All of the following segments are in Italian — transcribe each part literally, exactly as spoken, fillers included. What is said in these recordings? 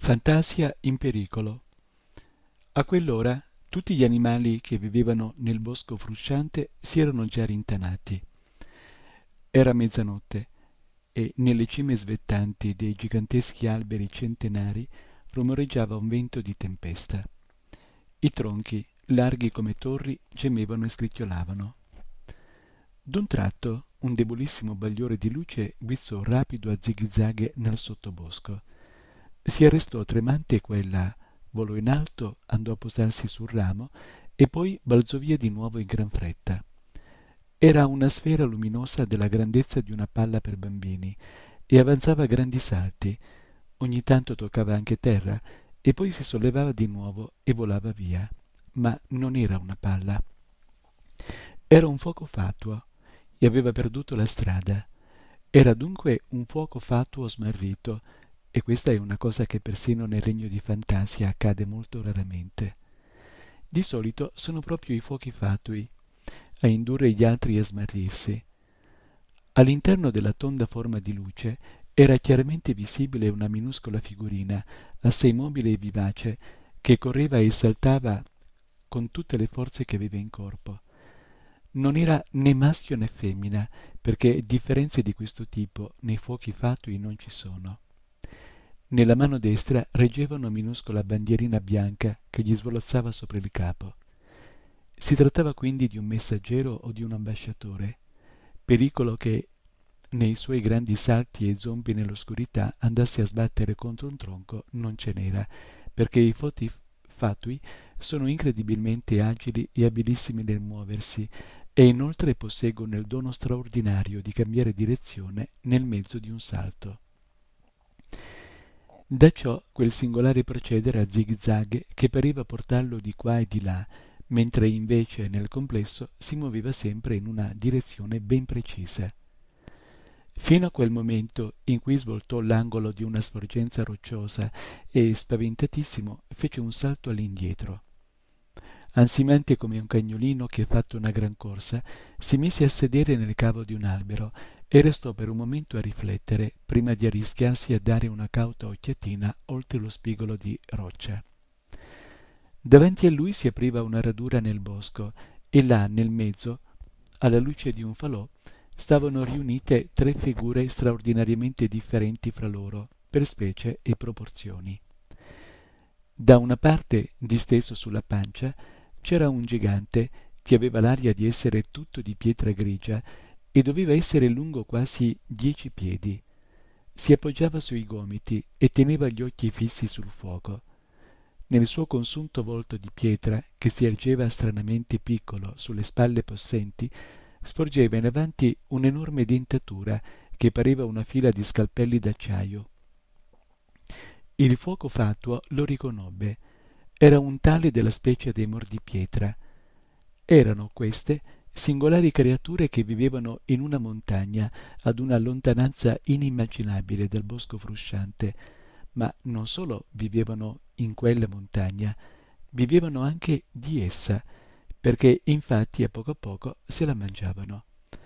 Fantasia in pericolo. A quell'ora tutti gli animali che vivevano nel bosco frusciante si erano già rintanati. Era mezzanotte e nelle cime svettanti dei giganteschi alberi centenari rumoreggiava un vento di tempesta. I tronchi, larghi come torri, gemevano e scricchiolavano. D'un tratto un debolissimo bagliore di luce guizzò rapido a zig-zag nel sottobosco. Si arrestò tremante qua e là, volò in alto, andò a posarsi sul ramo e poi balzò via di nuovo in gran fretta. Era una sfera luminosa della grandezza di una palla per bambini e avanzava a grandi salti. Ogni tanto toccava anche terra e poi si sollevava di nuovo e volava via. Ma non era una palla. Era un fuoco fatuo e aveva perduto la strada. Era dunque un fuoco fatuo smarrito, e questa è una cosa che persino nel regno di Fantasia accade molto raramente. Di solito sono proprio i fuochi fatui a indurre gli altri a smarrirsi. All'interno della tonda forma di luce era chiaramente visibile una minuscola figurina, assai mobile e vivace, che correva e saltava con tutte le forze che aveva in corpo. Non era né maschio né femmina, perché differenze di questo tipo nei fuochi fatui non ci sono. Nella mano destra reggeva una minuscola bandierina bianca che gli svolazzava sopra il capo. Si trattava quindi di un messaggero o di un ambasciatore, pericolo che nei suoi grandi salti e zombi nell'oscurità andasse a sbattere contro un tronco non ce n'era, perché i foti fatui sono incredibilmente agili e abilissimi nel muoversi e inoltre posseggono il dono straordinario di cambiare direzione nel mezzo di un salto. Da ciò quel singolare procedere a zig-zag che pareva portarlo di qua e di là, mentre invece nel complesso si muoveva sempre in una direzione ben precisa. Fino a quel momento in cui svoltò l'angolo di una sporgenza rocciosa e, spaventatissimo, fece un salto all'indietro. Ansimante come un cagnolino che ha fatto una gran corsa, si mise a sedere nel cavo di un albero e restò per un momento a riflettere prima di arrischiarsi a dare una cauta occhiatina oltre lo spigolo di roccia. Davanti a lui si apriva una radura nel bosco e là nel mezzo, alla luce di un falò, stavano riunite tre figure straordinariamente differenti fra loro per specie e proporzioni. Da una parte, disteso sulla pancia, c'era un gigante che aveva l'aria di essere tutto di pietra grigia e doveva essere lungo quasi dieci piedi. Si appoggiava sui gomiti e teneva gli occhi fissi sul fuoco. Nel suo consunto volto di pietra, che si ergeva stranamente piccolo sulle spalle possenti, sporgeva in avanti un'enorme dentatura che pareva una fila di scalpelli d'acciaio. Il fuoco fatuo lo riconobbe. Era un tale della specie dei mordipietra. Erano queste singolari creature che vivevano in una montagna ad una lontananza inimmaginabile dal bosco frusciante, ma non solo vivevano in quella montagna, vivevano anche di essa, perché infatti a poco a poco se la mangiavano.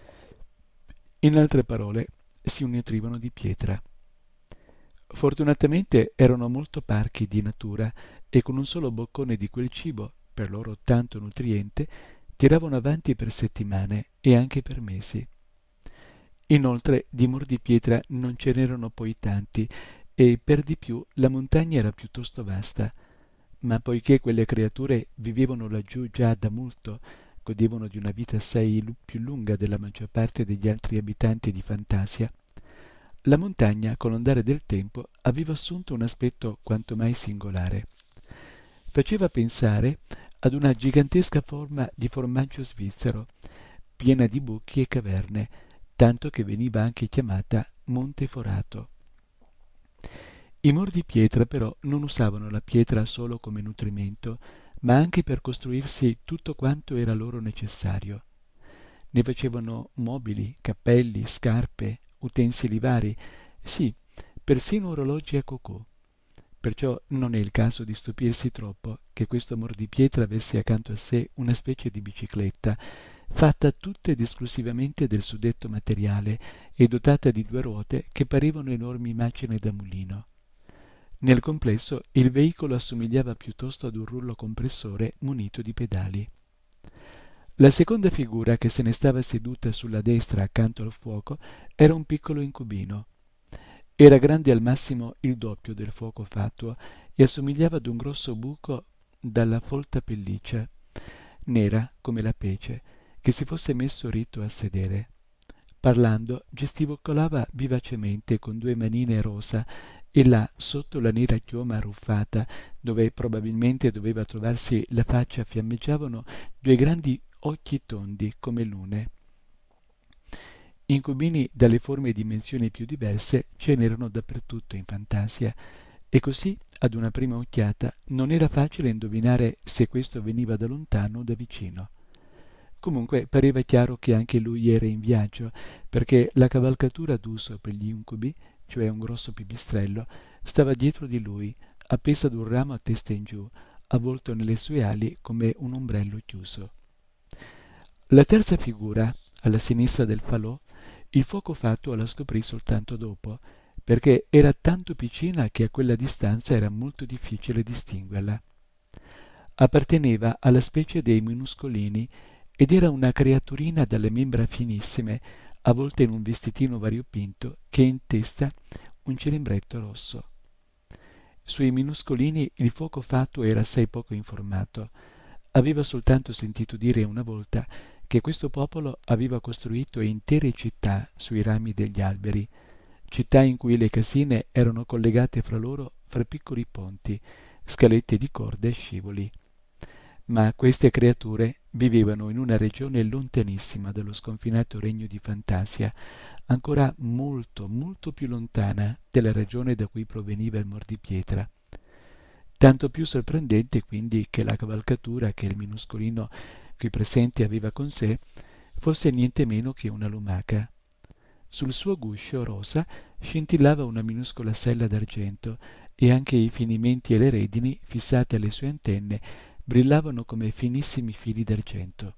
In altre parole, si nutrivano di pietra. Fortunatamente erano molto parchi di natura e con un solo boccone di quel cibo, per loro tanto nutriente, tiravano avanti per settimane e anche per mesi. Inoltre di mordipietra non ce n'erano poi tanti e per di più la montagna era piuttosto vasta, ma poiché quelle creature vivevano laggiù già da molto, godevano di una vita assai più lunga della maggior parte degli altri abitanti di Fantasia, la montagna, con l'andare del tempo, aveva assunto un aspetto quanto mai singolare. Faceva pensare ad una gigantesca forma di formaggio svizzero, piena di buchi e caverne, tanto che veniva anche chiamata Monte Forato. I mordipietra però non usavano la pietra solo come nutrimento, ma anche per costruirsi tutto quanto era loro necessario. Ne facevano mobili, cappelli, scarpe, utensili vari, sì, persino orologi a cocò. Perciò non è il caso di stupirsi troppo che questo mordipietra avesse accanto a sé una specie di bicicletta, fatta tutta ed esclusivamente del suddetto materiale e dotata di due ruote che parevano enormi macine da mulino. Nel complesso il veicolo assomigliava piuttosto ad un rullo compressore munito di pedali. La seconda figura, che se ne stava seduta sulla destra accanto al fuoco, era un piccolo incubino. Era grande al massimo il doppio del fuoco fatuo e assomigliava ad un grosso buco dalla folta pelliccia, nera come la pece, che si fosse messo ritto a sedere. Parlando, gesticolava vivacemente con due manine rosa e là, sotto la nera chioma arruffata, dove probabilmente doveva trovarsi la faccia, fiammeggiavano due grandi occhi tondi come lune. Incubini dalle forme e dimensioni più diverse ce n'erano dappertutto in Fantasia, e così, ad una prima occhiata, non era facile indovinare se questo veniva da lontano o da vicino. Comunque pareva chiaro che anche lui era in viaggio, perché la cavalcatura d'uso per gli incubi, cioè un grosso pipistrello, stava dietro di lui, appesa ad un ramo a testa in giù, avvolto nelle sue ali come un ombrello chiuso. La terza figura, alla sinistra del falò, il fuoco fatuo la scoprì soltanto dopo, perché era tanto piccina che a quella distanza era molto difficile distinguerla. Apparteneva alla specie dei minuscolini ed era una creaturina dalle membra finissime, avvolta in un vestitino variopinto che in testa un cilimbretto rosso. Sui minuscolini il fuoco fatuo era assai poco informato. Aveva soltanto sentito dire una volta che questo popolo aveva costruito intere città sui rami degli alberi, città in cui le casine erano collegate fra loro fra piccoli ponti, scalette di corde e scivoli. Ma queste creature vivevano in una regione lontanissima dallo sconfinato regno di Fantasia, ancora molto, molto più lontana della regione da cui proveniva il mordipietra. Tanto più sorprendente quindi che la cavalcatura che il minuscolino qui presente aveva con sé fosse niente meno che una lumaca. Sul suo guscio rosa scintillava una minuscola sella d'argento e anche i finimenti e le redini fissate alle sue antenne brillavano come finissimi fili d'argento.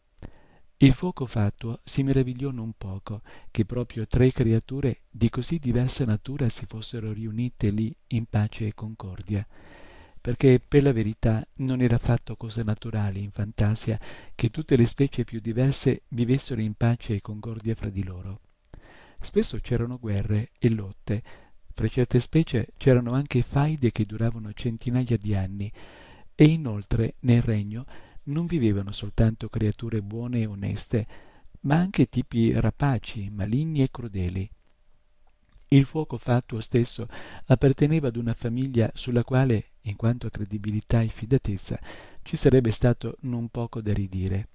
Il fuoco fatuo si meravigliò non poco che proprio tre creature di così diversa natura si fossero riunite lì in pace e concordia, perché per la verità non era affatto cosa naturale in Fantasia che tutte le specie più diverse vivessero in pace e concordia fra di loro. Spesso c'erano guerre e lotte, fra certe specie c'erano anche faide che duravano centinaia di anni, e inoltre nel regno non vivevano soltanto creature buone e oneste, ma anche tipi rapaci, maligni e crudeli. Il fuoco fatuo stesso apparteneva ad una famiglia sulla quale, in quanto a credibilità e fidatezza, ci sarebbe stato non poco da ridire.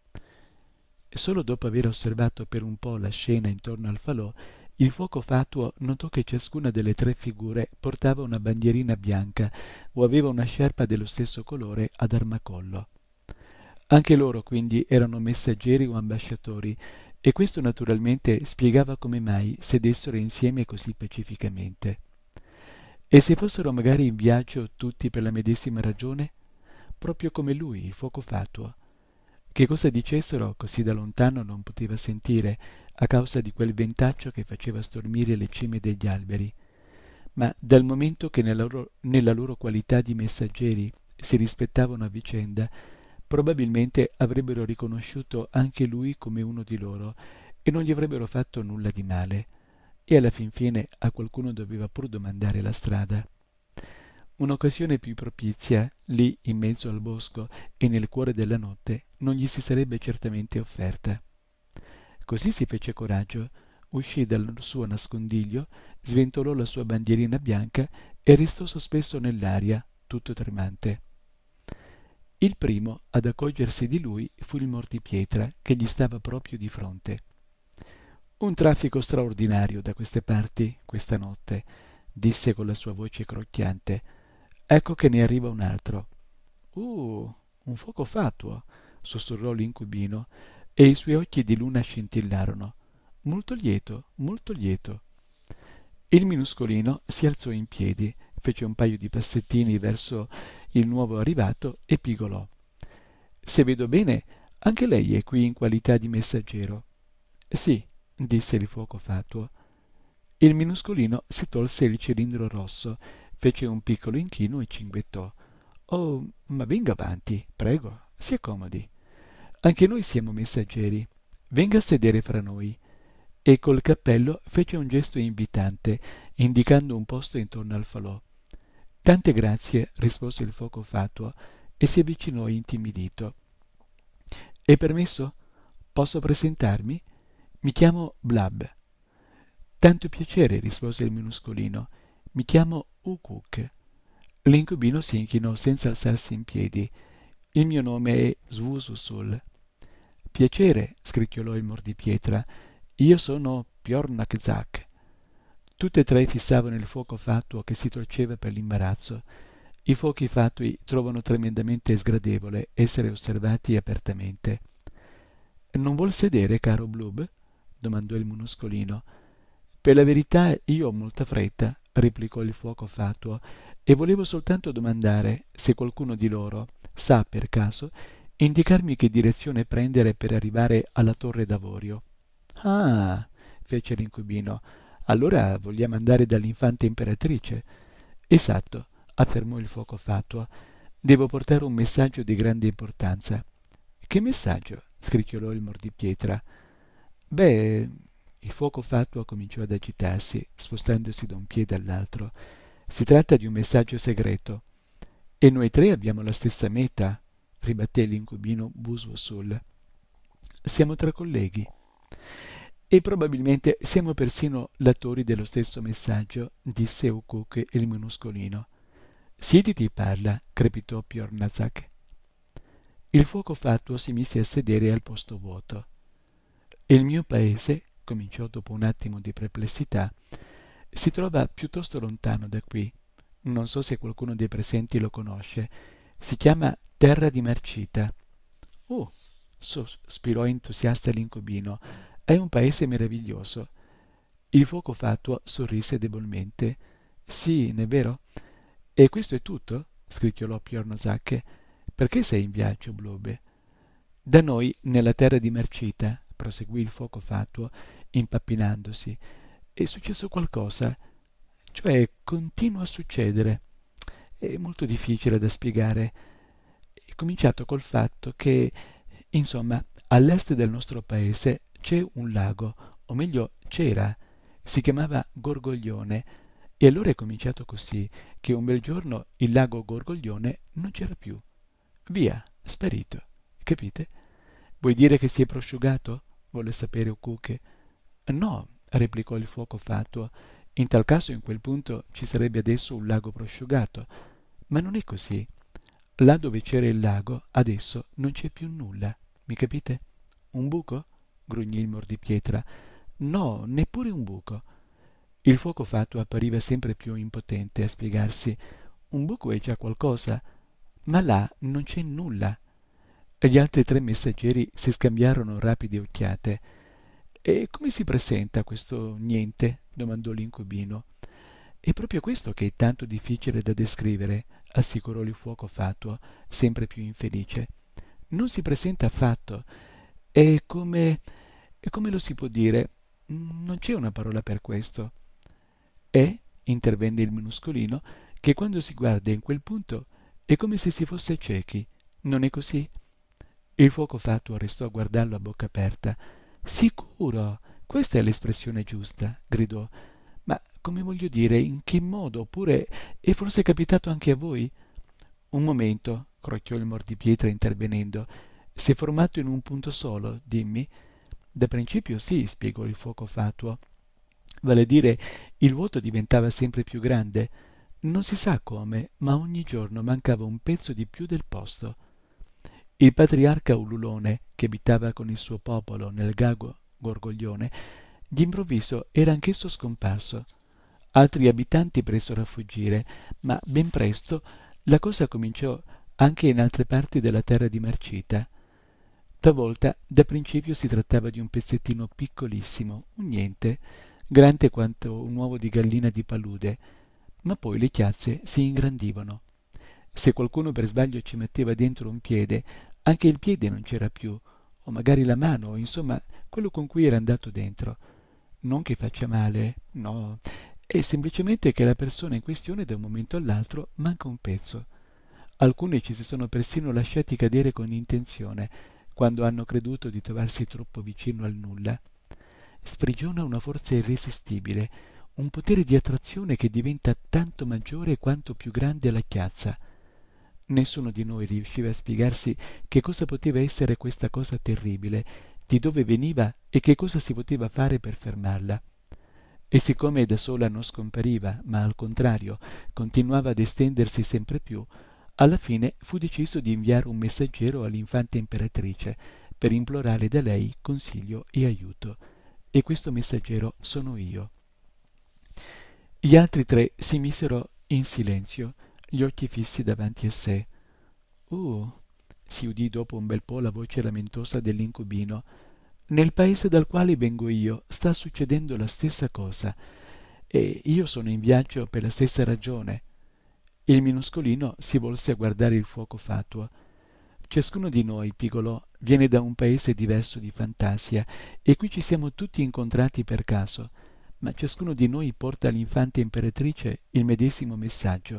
Solo dopo aver osservato per un po' la scena intorno al falò, il fuoco fatuo notò che ciascuna delle tre figure portava una bandierina bianca o aveva una sciarpa dello stesso colore ad armacollo. Anche loro quindi erano messaggeri o ambasciatori, e questo naturalmente spiegava come mai sedessero insieme così pacificamente. E se fossero magari in viaggio tutti per la medesima ragione? Proprio come lui, il fuoco fatuo. Che cosa dicessero così da lontano non poteva sentire, a causa di quel ventaccio che faceva stormire le cime degli alberi, ma dal momento che nella loro, nella loro qualità di messaggeri si rispettavano a vicenda, probabilmente avrebbero riconosciuto anche lui come uno di loro e non gli avrebbero fatto nulla di male, e alla fin fine a qualcuno doveva pur domandare la strada. Un'occasione più propizia, lì in mezzo al bosco e nel cuore della notte, non gli si sarebbe certamente offerta. Così si fece coraggio, uscì dal suo nascondiglio, sventolò la sua bandierina bianca e restò sospeso nell'aria, tutto tremante. Il primo ad accorgersi di lui fu il mordipietra, che gli stava proprio di fronte. Un traffico straordinario da queste parti, questa notte, disse con la sua voce crocchiante. Ecco che ne arriva un altro. Uh, un fuoco fatuo, sussurrò l'incubino, e i suoi occhi di luna scintillarono. Molto lieto, molto lieto. Il minuscolino si alzò in piedi, fece un paio di passettini verso il nuovo arrivato e pigolò. Se vedo bene, anche lei è qui in qualità di messaggero. Sì, disse il fuoco fatuo. Il minuscolino si tolse il cilindro rosso, fece un piccolo inchino e cinguettò. «Oh, ma venga avanti, prego, si accomodi. Anche noi siamo messaggeri. Venga a sedere fra noi». E col cappello fece un gesto invitante, indicando un posto intorno al falò. «Tante grazie», rispose il fuoco fatuo, e si avvicinò intimidito. «È permesso? Posso presentarmi? Mi chiamo Blab». «Tanto piacere», rispose il minuscolino. «Mi chiamo Ukuk». L'incubino si inchinò senza alzarsi in piedi. «Il mio nome è Svususul». «Piacere», scricchiolò il mordipietra. «Io sono Pjornakzak». Tutte e tre fissavano il fuoco fatuo che si torceva per l'imbarazzo. I fuochi fatui trovano tremendamente sgradevole essere osservati apertamente. «Non vuol sedere, caro Blub?» domandò il minuscolino. «Per la verità io ho molta fretta», replicò il fuoco fatuo, «e volevo soltanto domandare se qualcuno di loro sa, per caso, indicarmi che direzione prendere per arrivare alla torre d'avorio». «Ah», fece l'incubino, «allora vogliamo andare dall'infanta imperatrice». «Esatto», affermò il fuoco fatuo. «Devo portare un messaggio di grande importanza». «Che messaggio?» scricchiolò il mordipietra. «Beh...» Il fuoco fatuo cominciò ad agitarsi, spostandosi da un piede all'altro. «Si tratta di un messaggio segreto». «E noi tre abbiamo la stessa meta», ribatté l'incubino Buswosul. «Siamo tra colleghi». «E probabilmente siamo persino lettori dello stesso messaggio», disse Ukuk il minuscolino. «Siediti, parla», crepitò Pjornazak. Il fuoco fatuo si mise a sedere al posto vuoto. «Il mio paese», cominciò dopo un attimo di perplessità, «si trova piuttosto lontano da qui. Non so se qualcuno dei presenti lo conosce. Si chiama Terra di Marcita». «Oh», sospirò entusiasta l'incubino, «è un paese meraviglioso». Il fuoco fatuo sorrise debolmente. «Sì, n'è vero?» «E questo è tutto?» scricchiolò Pjornozak. «Perché sei in viaggio, Blube?» «Da noi, nella terra di Marcita», proseguì il fuoco fatuo, impappinandosi, «è successo qualcosa, cioè continua a succedere. È molto difficile da spiegare. È cominciato col fatto che, insomma, all'est del nostro paese c'è un lago, o meglio c'era, si chiamava Gorgoglione, e allora è cominciato così, che un bel giorno il lago Gorgoglione non c'era più. Via, sparito. Capite? Vuoi dire che si è prosciugato?» volle sapere Ukuk. «No», replicò il fuoco fatuo, «in tal caso in quel punto ci sarebbe adesso un lago prosciugato. Ma non è così. Là dove c'era il lago, adesso non c'è più nulla. Mi capite?» «Un buco?» grugnì il mordipietra. «No, neppure un buco». Il fuoco fatuo appariva sempre più impotente a spiegarsi. «Un buco è già qualcosa, ma là non c'è nulla». Gli altri tre messaggeri si scambiarono rapide occhiate. «E come si presenta questo niente?» domandò l'incubino. «È proprio questo che è tanto difficile da descrivere», assicurò il fuoco fatuo, sempre più infelice. «Non si presenta affatto. È come... è come lo si può dire? Non c'è una parola per questo». «È», intervenne il minuscolino, «che quando si guarda in quel punto è come se si fosse ciechi. Non è così?» Il fuoco fatuo restò a guardarlo a bocca aperta. «Sicuro, questa è l'espressione giusta», gridò. «Ma come voglio dire, in che modo? Oppure è forse capitato anche a voi?» «Un momento», crocchiò il mordipietra intervenendo. «Si è formato in un punto solo, dimmi?» «Da principio sì», spiegò il fuoco fatuo. «Vale a dire, il vuoto diventava sempre più grande. Non si sa come, ma ogni giorno mancava un pezzo di più del posto. Il patriarca Ululone, che abitava con il suo popolo nel Gago Gorgoglione, d'improvviso era anch'esso scomparso. Altri abitanti presero a fuggire, ma ben presto la cosa cominciò anche in altre parti della terra di Marcita. Talvolta da principio si trattava di un pezzettino piccolissimo, un niente, grande quanto un uovo di gallina di palude, ma poi le chiazze si ingrandivano. Se qualcuno per sbaglio ci metteva dentro un piede, anche il piede non c'era più, o magari la mano, o insomma quello con cui era andato dentro. Non che faccia male, no, È semplicemente che la persona in questione da un momento all'altro manca un pezzo. Alcuni ci si sono persino lasciati cadere con intenzione, quando hanno creduto di trovarsi troppo vicino al nulla. Sprigiona una forza irresistibile, un potere di attrazione che diventa tanto maggiore quanto più grande la chiazza. Nessuno di noi riusciva a spiegarsi che cosa poteva essere questa cosa terribile, di dove veniva e che cosa si poteva fare per fermarla. E siccome da sola non scompariva, ma al contrario continuava ad estendersi sempre più, alla fine fu deciso di inviare un messaggero all'infanta imperatrice per implorare da lei consiglio e aiuto. E questo messaggero sono io. Gli altri tre si misero in silenzio, gli occhi fissi davanti a sé. Uh, si udì dopo un bel po' la voce lamentosa dell'incubino. Nel paese dal quale vengo io sta succedendo la stessa cosa, e io sono in viaggio per la stessa ragione. Il minuscolino si volse a guardare il fuoco fatuo. Ciascuno di noi, pigolò, viene da un paese diverso di Fantasia, e qui ci siamo tutti incontrati per caso, ma ciascuno di noi porta all'infanta imperatrice il medesimo messaggio.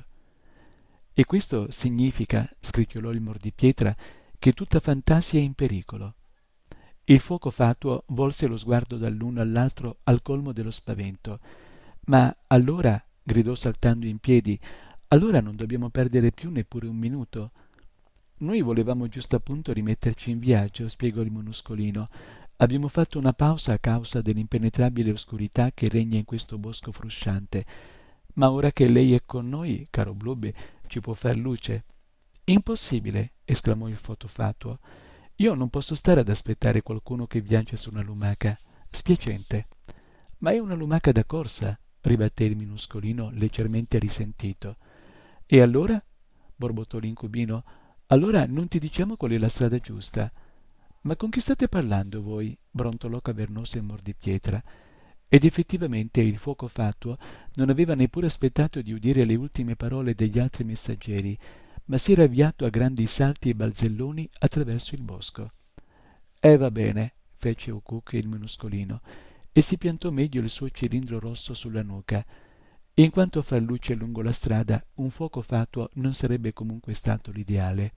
E questo significa, scricchiolò il mordipietra, che tutta Fantasia è in pericolo. Il fuoco fatuo volse lo sguardo dall'uno all'altro al colmo dello spavento. Ma allora, gridò saltando in piedi, allora non dobbiamo perdere più neppure un minuto. Noi volevamo giusto appunto rimetterci in viaggio, spiegò il minuscolino. Abbiamo fatto una pausa a causa dell'impenetrabile oscurità che regna in questo bosco frusciante, ma ora che lei è con noi, caro Blobby, ci può far luce. Impossibile, esclamò il fotofatuo. Io non posso stare ad aspettare qualcuno che viaggia su una lumaca. Spiacente. Ma è una lumaca da corsa, ribatté il minuscolino leggermente risentito. E allora? borbottò l'incubino. Allora non ti diciamo qual è la strada giusta. Ma con chi state parlando voi? brontolò cavernoso il mordipietra. Ed effettivamente il fuoco fatuo non aveva neppure aspettato di udire le ultime parole degli altri messaggeri, ma si era avviato a grandi salti e balzelloni attraverso il bosco. Eh va bene, fece Ukuk il minuscolino, e si piantò meglio il suo cilindro rosso sulla nuca. In quanto a far luce lungo la strada, un fuoco fatuo non sarebbe comunque stato l'ideale.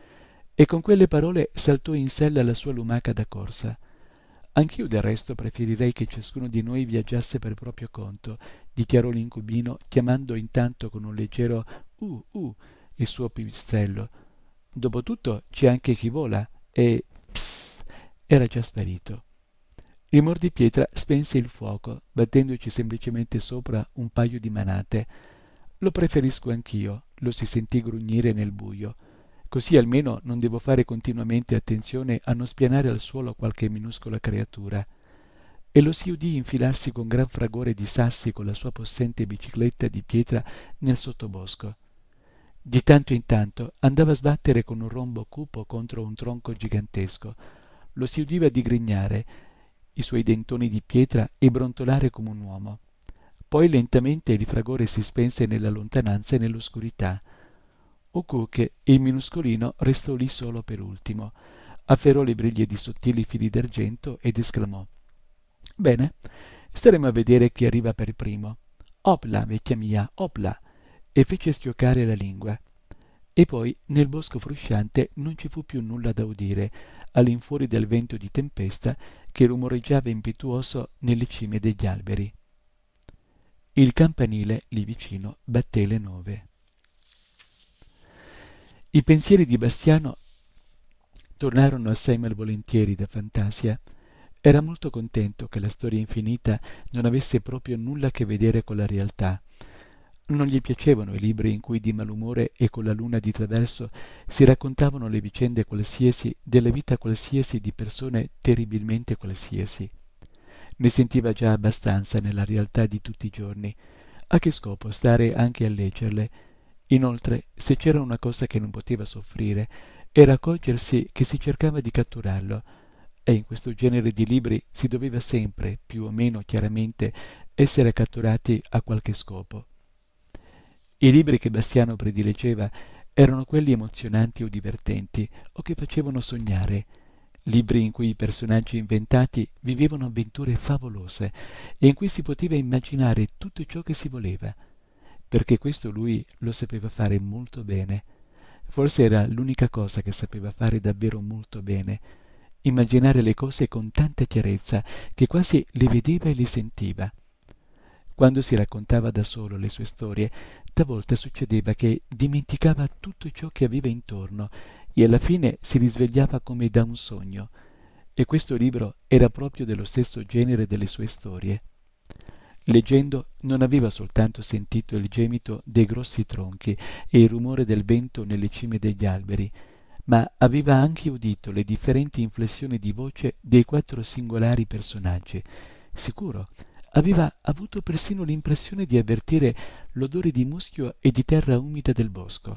E con quelle parole saltò in sella alla sua lumaca da corsa. Anch'io del resto preferirei che ciascuno di noi viaggiasse per proprio conto, dichiarò l'incubino, chiamando intanto con un leggero uh uh il suo pipistrello. Dopotutto c'è anche chi vola, e psst, era già sparito. Il mordipietra spense il fuoco, battendoci semplicemente sopra un paio di manate. Lo preferisco anch'io, lo si sentì grugnire nel buio. Così almeno non devo fare continuamente attenzione a non spianare al suolo qualche minuscola creatura. E lo si udì infilarsi con gran fragore di sassi con la sua possente bicicletta di pietra nel sottobosco. Di tanto in tanto andava a sbattere con un rombo cupo contro un tronco gigantesco. Lo si udiva digrignare i suoi dentoni di pietra e brontolare come un uomo. Poi lentamente il fragore si spense nella lontananza e nell'oscurità. Ukuk, il minuscolino, restò lì solo per ultimo. Afferrò le briglie di sottili fili d'argento ed esclamò: «Bene, staremo a vedere chi arriva per primo. Opla, vecchia mia, opla!» e fece schioccare la lingua. E poi nel bosco frusciante non ci fu più nulla da udire, all'infuori del vento di tempesta che rumoreggiava impetuoso nelle cime degli alberi. Il campanile lì vicino batté le nove. I pensieri di Bastiano tornarono assai malvolentieri da Fantasia. Era molto contento che la storia infinita non avesse proprio nulla a che vedere con la realtà. Non gli piacevano i libri in cui di malumore e con la luna di traverso si raccontavano le vicende qualsiasi della vita qualsiasi di persone terribilmente qualsiasi. Ne sentiva già abbastanza nella realtà di tutti i giorni. A che scopo stare anche a leggerle? Inoltre, se c'era una cosa che non poteva soffrire, era accorgersi che si cercava di catturarlo, e in questo genere di libri si doveva sempre, più o meno chiaramente, essere catturati a qualche scopo. I libri che Bastiano predileggeva erano quelli emozionanti o divertenti, o che facevano sognare. libri in cui i personaggi inventati vivevano avventure favolose e in cui si poteva immaginare tutto ciò che si voleva, perché questo lui lo sapeva fare molto bene. Forse era l'unica cosa che sapeva fare davvero molto bene, immaginare le cose con tanta chiarezza che quasi le vedeva e le sentiva. Quando si raccontava da solo le sue storie, talvolta succedeva che dimenticava tutto ciò che aveva intorno e alla fine si risvegliava come da un sogno. E questo libro era proprio dello stesso genere delle sue storie. Leggendo non aveva soltanto sentito il gemito dei grossi tronchi e il rumore del vento nelle cime degli alberi, ma aveva anche udito le differenti inflessioni di voce dei quattro singolari personaggi. Sicuro, aveva avuto persino l'impressione di avvertire l'odore di muschio e di terra umida del bosco.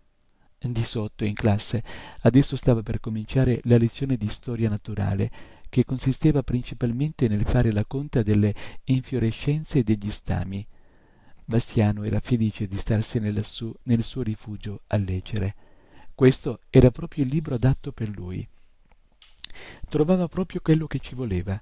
Di sotto, in classe, adesso stava per cominciare la lezione di storia naturale, che consisteva principalmente nel fare la conta delle infiorescenze degli stami. Bastiano era felice di starsene lassù nel suo rifugio a leggere. Questo era proprio il libro adatto per lui. Trovava proprio quello che ci voleva.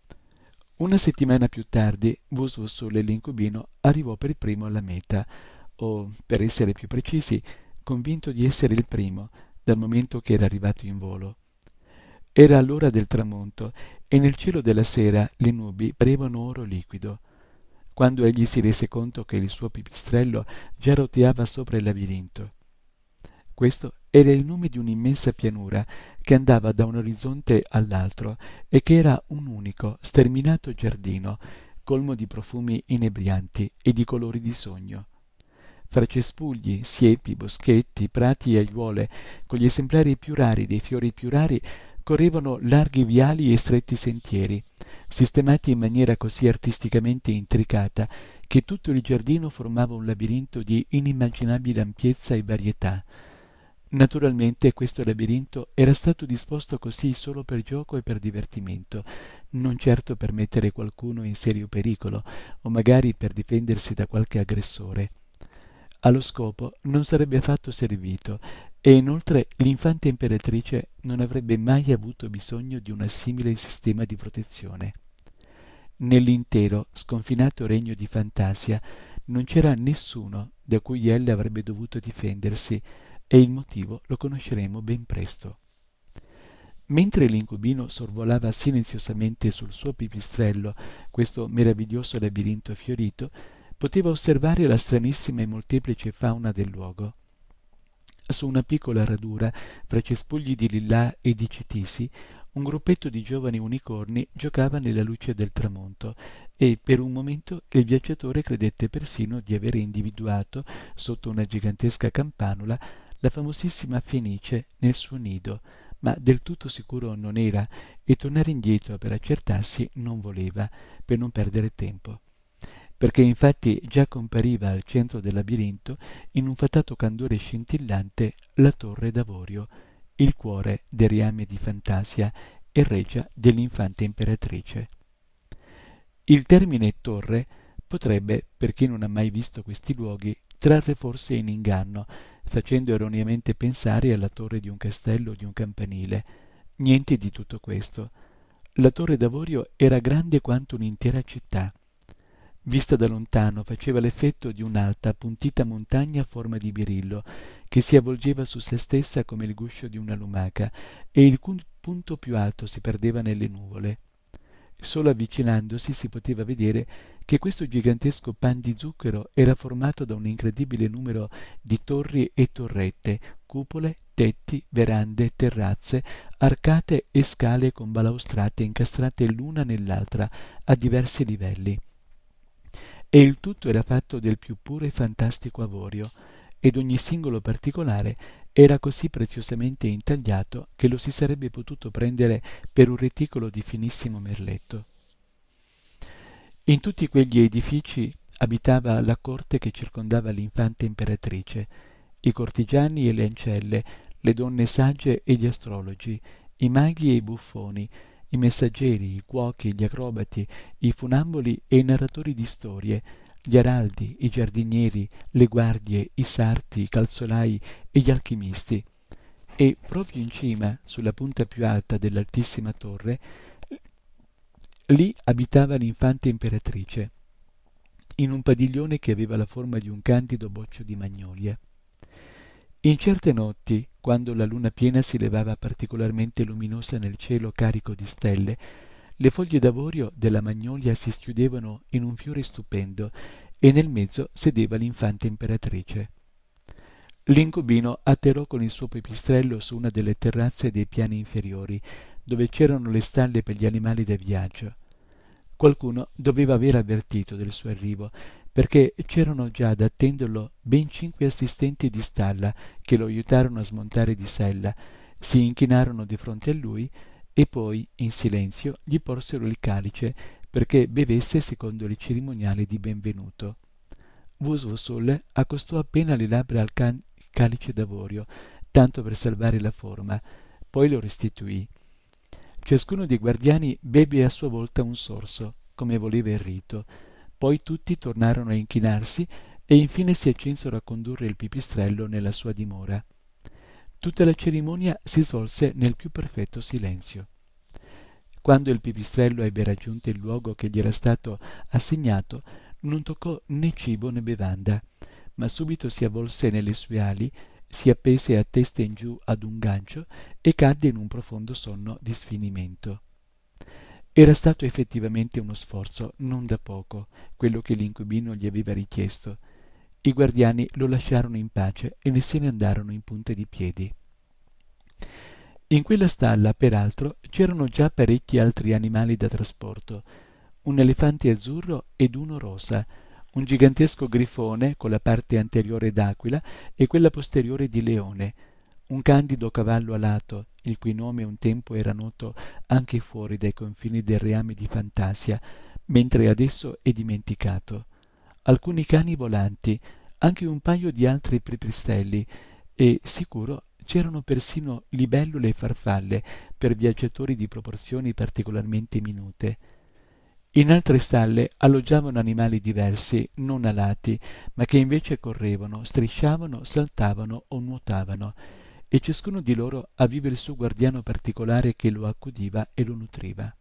Una settimana più tardi, Buso Sole l'incubino arrivò per primo alla meta, o, per essere più precisi, convinto di essere il primo, dal momento che era arrivato in volo. Era l'ora del tramonto e nel cielo della sera le nubi parevano oro liquido. Quando egli si rese conto che il suo pipistrello già roteava sopra il labirinto. Questo era il nome di un'immensa pianura che andava da un orizzonte all'altro e che era un unico, sterminato giardino, colmo di profumi inebrianti e di colori di sogno. Fra cespugli, siepi, boschetti, prati e aiuole, con gli esemplari più rari dei fiori più rari, correvano larghi viali e stretti sentieri, sistemati in maniera così artisticamente intricata che tutto il giardino formava un labirinto di inimmaginabile ampiezza e varietà. Naturalmente questo labirinto era stato disposto così solo per gioco e per divertimento, non certo per mettere qualcuno in serio pericolo, o magari per difendersi da qualche aggressore. Allo scopo non sarebbe affatto servito, e inoltre l'infanta imperatrice non avrebbe mai avuto bisogno di un simile sistema di protezione. Nell'intero sconfinato regno di Fantasia non c'era nessuno da cui ella avrebbe dovuto difendersi, e il motivo lo conosceremo ben presto. Mentre l'incubino sorvolava silenziosamente sul suo pipistrello questo meraviglioso labirinto fiorito, poteva osservare la stranissima e molteplice fauna del luogo. Su una piccola radura, fra cespugli di lillà e di citisi, un gruppetto di giovani unicorni giocava nella luce del tramonto e per un momento il viaggiatore credette persino di avere individuato, sotto una gigantesca campanula, la famosissima fenice nel suo nido, ma del tutto sicuro non era, e tornare indietro per accertarsi non voleva, per non perdere tempo. Perché infatti già compariva al centro del labirinto, in un fatato candore scintillante, la torre d'avorio, il cuore del reame di Fantasia e regia dell'infanta imperatrice. Il termine torre potrebbe, per chi non ha mai visto questi luoghi, trarre forse in inganno, facendo erroneamente pensare alla torre di un castello o di un campanile. Niente di tutto questo. La torre d'avorio era grande quanto un'intera città. Vista da lontano faceva l'effetto di un'alta, appuntita montagna a forma di birillo, che si avvolgeva su se stessa come il guscio di una lumaca, e il punto più alto si perdeva nelle nuvole. Solo avvicinandosi si poteva vedere che questo gigantesco pan di zucchero era formato da un incredibile numero di torri e torrette, cupole, tetti, verande, terrazze, arcate e scale con balaustrate incastrate l'una nell'altra a diversi livelli. E il tutto era fatto del più puro e fantastico avorio, ed ogni singolo particolare era così preziosamente intagliato che lo si sarebbe potuto prendere per un reticolo di finissimo merletto. In tutti quegli edifici abitava la corte che circondava l'infanta imperatrice, i cortigiani e le ancelle, le donne sagge e gli astrologi, i maghi e i buffoni, i messaggeri, i cuochi, gli acrobati, i funamboli e i narratori di storie, gli araldi, i giardinieri, le guardie, i sarti, i calzolai e gli alchimisti. e proprio in cima, sulla punta più alta dell'altissima torre, lì abitava l'infanta imperatrice, in un padiglione che aveva la forma di un candido boccio di magnolia. In certe notti, quando la luna piena si levava particolarmente luminosa nel cielo carico di stelle, le foglie d'avorio della magnolia si schiudevano in un fiore stupendo e nel mezzo sedeva l'infanta imperatrice. L'incubino atterrò con il suo pipistrello su una delle terrazze dei piani inferiori, dove c'erano le stalle per gli animali da viaggio. Qualcuno doveva aver avvertito del suo arrivo, perché c'erano già ad attenderlo ben cinque assistenti di stalla che lo aiutarono a smontare di sella, si inchinarono di fronte a lui e poi, in silenzio, gli porsero il calice perché bevesse secondo i cerimoniali di benvenuto. Wuswussul accostò appena le labbra al can- calice d'avorio, tanto per salvare la forma, poi lo restituì. Ciascuno dei guardiani beve a sua volta un sorso, come voleva il rito. Poi tutti tornarono a inchinarsi e infine si accensero a condurre il pipistrello nella sua dimora. Tutta la cerimonia si svolse nel più perfetto silenzio. Quando il pipistrello ebbe raggiunto il luogo che gli era stato assegnato, non toccò né cibo né bevanda, ma subito si avvolse nelle sue ali, si appese a testa in giù ad un gancio e cadde in un profondo sonno di sfinimento. Era stato effettivamente uno sforzo non da poco, quello che l'incubino gli aveva richiesto. I guardiani lo lasciarono in pace e ne se ne andarono in punta di piedi. In quella stalla, peraltro, c'erano già parecchi altri animali da trasporto, un elefante azzurro ed uno rosa, un gigantesco grifone con la parte anteriore d'aquila e quella posteriore di leone, un candido cavallo alato, il cui nome un tempo era noto anche fuori dai confini del reame di Fantasia, mentre adesso è dimenticato, alcuni cani volanti, anche un paio di altri pipistrelli e, sicuro, c'erano persino libellule e farfalle per viaggiatori di proporzioni particolarmente minute. In altre stalle alloggiavano animali diversi, non alati, ma che invece correvano, strisciavano, saltavano o nuotavano, e ciascuno di loro aveva il suo guardiano particolare che lo accudiva e lo nutriva.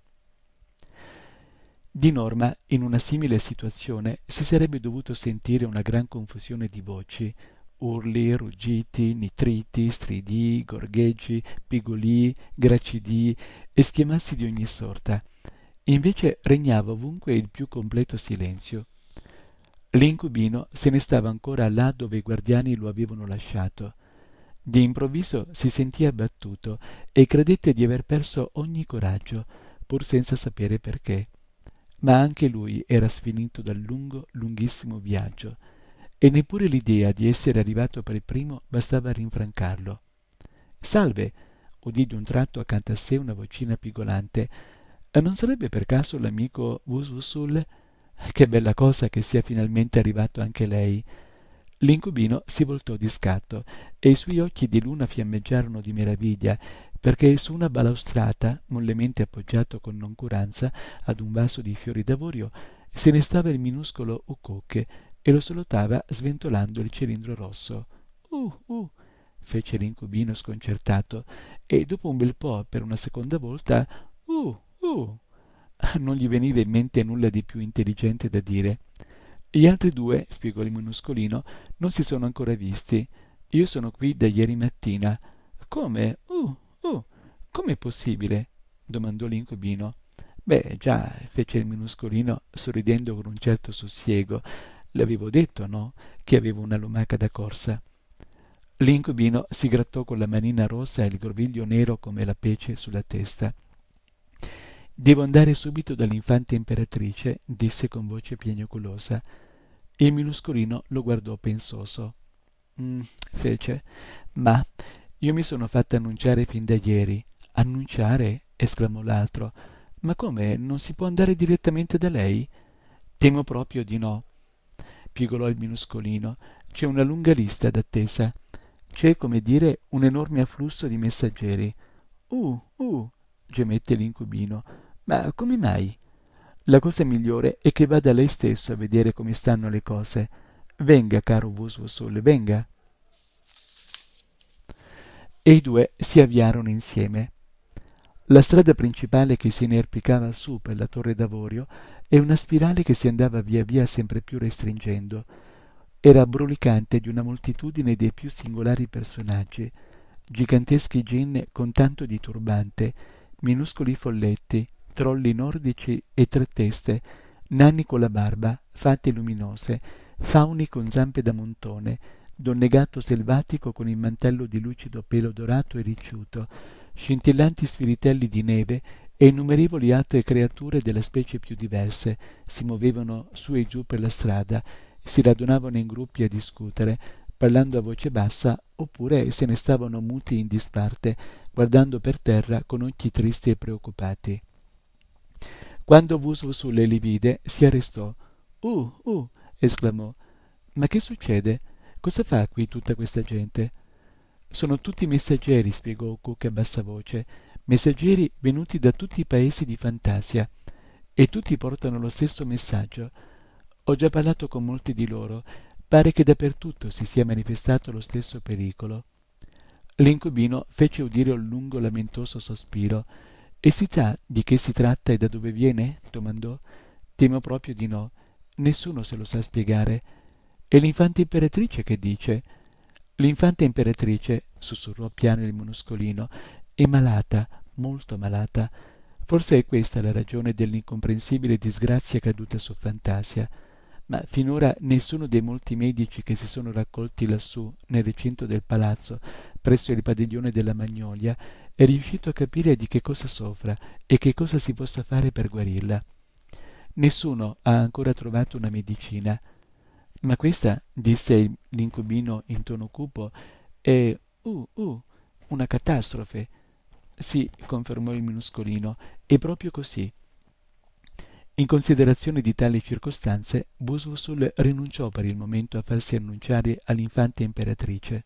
Di norma, in una simile situazione si sarebbe dovuto sentire una gran confusione di voci, urli, ruggiti, nitriti, stridii, gorgheggi, pigolii, gracidii e schiamazzi di ogni sorta. Invece regnava ovunque il più completo silenzio. L'incubino se ne stava ancora là dove i guardiani lo avevano lasciato. Di improvviso si sentì abbattuto e credette di aver perso ogni coraggio, pur senza sapere perché. Ma anche lui era sfinito dal lungo, lunghissimo viaggio, e neppure l'idea di essere arrivato per primo bastava a rinfrancarlo. «Salve!» udì d'un tratto accanto a sé una vocina pigolante. «Non sarebbe per caso l'amico Wuswussul? Che bella cosa che sia finalmente arrivato anche lei!» L'incubino si voltò di scatto e i suoi occhi di luna fiammeggiarono di meraviglia, perché su una balaustrata, mollemente appoggiato con noncuranza ad un vaso di fiori d'avorio, se ne stava il minuscolo Ucocche e lo salutava sventolando il cilindro rosso. «Uh, uh!» fece l'incubino sconcertato, e dopo un bel po', per una seconda volta, «Uh, uh!» Non gli veniva in mente nulla di più intelligente da dire. «Gli altri due», spiegò il minuscolino, «non si sono ancora visti. Io sono qui da ieri mattina». «Come? Uh, uh! Com'è possibile?» domandò l'incubino. «Beh, già», fece il minuscolino, sorridendo con un certo sussiego. «L'avevo detto, no? Che avevo una lumaca da corsa». L'incubino si grattò con la manina rossa e il groviglio nero come la pece sulla testa. «Devo andare subito dall'infanta imperatrice», disse con voce piagnucolosa. Il minuscolino lo guardò pensoso. Mm, fece. «Ma io mi sono fatta annunciare fin da ieri». «Annunciare?» esclamò l'altro. «Ma come? Non si può andare direttamente da lei?» «Temo proprio di no», pigolò il minuscolino. «C'è una lunga lista d'attesa. C'è, come dire, un enorme afflusso di messaggeri». «Uh, uh!» gemette l'incubino. «Ma come mai?» «La cosa migliore è che vada lei stesso a vedere come stanno le cose. Venga, caro Wuswussul, venga». e i due si avviarono insieme. La strada principale che si inerpicava su per la Torre d'Avorio e una spirale che si andava via via sempre più restringendo. Era brulicante di una moltitudine dei più singolari personaggi, giganteschi gin con tanto di turbante, minuscoli folletti, trolli nordici e tre teste, nani con la barba, fate luminose, fauni con zampe da montone, donne gatto selvatico con il mantello di lucido pelo dorato e ricciuto, scintillanti spiritelli di neve e innumerevoli altre creature delle specie più diverse si muovevano su e giù per la strada, si radunavano in gruppi a discutere, parlando a voce bassa, oppure se ne stavano muti in disparte, guardando per terra con occhi tristi e preoccupati. Quando Wusul li vide, si arrestò. «Uh, uh!» esclamò. «Ma che succede? Cosa fa qui tutta questa gente?» «Sono tutti messaggeri», spiegò Cook a bassa voce, «messaggeri venuti da tutti i paesi di Fantasia, e tutti portano lo stesso messaggio. Ho già parlato con molti di loro. Pare che dappertutto si sia manifestato lo stesso pericolo». L'incubino fece udire un lungo lamentoso sospiro. «E si sa di che si tratta e da dove viene?» domandò. «Temo proprio di no. Nessuno se lo sa spiegare. E l'infanta imperatrice che dice?» «L'infanta imperatrice», sussurrò piano il minuscolino, «è malata, molto malata. Forse è questa la ragione dell'incomprensibile disgrazia caduta su Fantasia. Ma finora nessuno dei molti medici che si sono raccolti lassù, nel recinto del palazzo, presso il padiglione della Magnolia, è riuscito a capire di che cosa soffra e che cosa si possa fare per guarirla. Nessuno ha ancora trovato una medicina. Ma questa», disse l'incubino in tono cupo, «è, uh, uh, una catastrofe». «Sì», confermò il minuscolino, «è proprio così». In considerazione di tali circostanze, Buswusul rinunciò per il momento a farsi annunciare all'infanta imperatrice.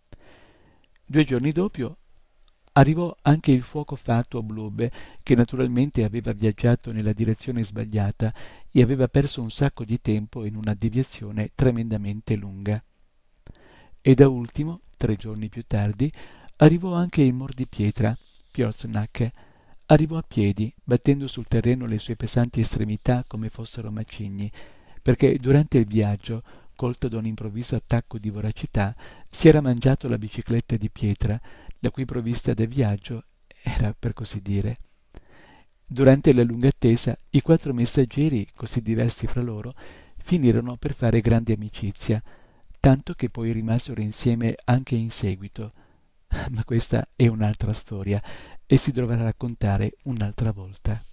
Due giorni dopo arrivò anche il fuoco fatuo Blube, che naturalmente aveva viaggiato nella direzione sbagliata e aveva perso un sacco di tempo in una deviazione tremendamente lunga. E da ultimo, tre giorni più tardi, arrivò anche il mordipietra, Piorsnack. Arrivò a piedi, battendo sul terreno le sue pesanti estremità come fossero macigni, perché durante il viaggio, colto da un improvviso attacco di voracità, si era mangiato la bicicletta di pietra, la cui provvista da viaggio era, per così dire. Durante la lunga attesa, i quattro messaggeri, così diversi fra loro, finirono per fare grande amicizia, tanto che poi rimasero insieme anche in seguito. Ma questa è un'altra storia e si dovrà raccontare un'altra volta.